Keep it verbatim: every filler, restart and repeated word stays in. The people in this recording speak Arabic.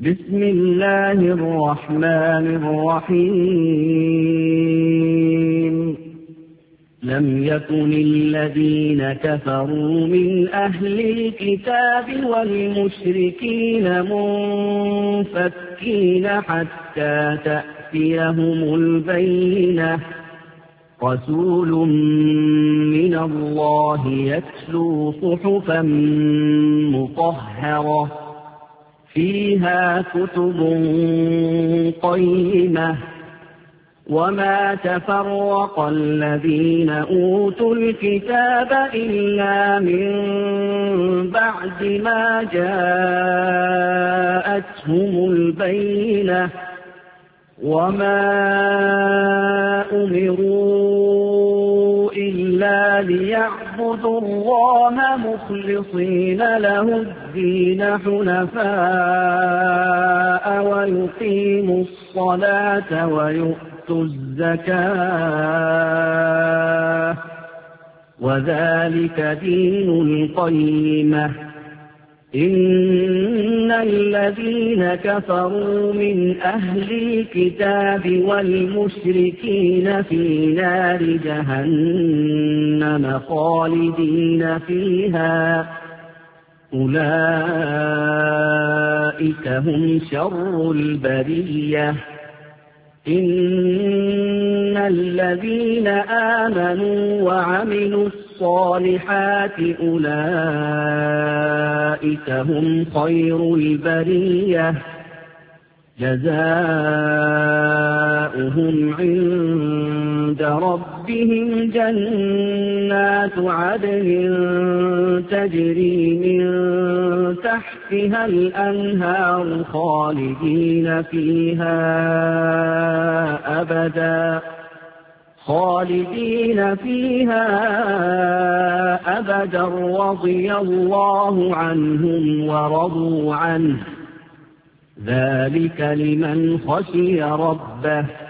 بسم الله الرحمن الرحيم لم يكن الذين كفروا من أهل الكتاب والمشركين منفكين حتى تأتيهم البينة رسول من الله يتلو صحفا مطهرة فيها كتب قيمة وما تفرق الذين أوتوا الكتاب إلا من بعد ما جاءتهم البينة وما أمروا إلا ليعبدوا الله مخلصين له الدين حنفاء ويقيموا الصلاة ويؤتوا الزكاة وذلك دين القيمة إن الذين كفروا من أهل الكتاب والمشركين في نار جهنم خالدين فيها أولئك هم شر البرية إن الذين آمنوا وعملوا الصالحات أولئك هم خير البرية جزاؤهم عند ربهم جنات عدن تجري من تحتها الأنهار خالدين فيها أبدا خالدين فيها أبدا رضي الله عنهم ورضوا عنه ذلك لمن خشي ربه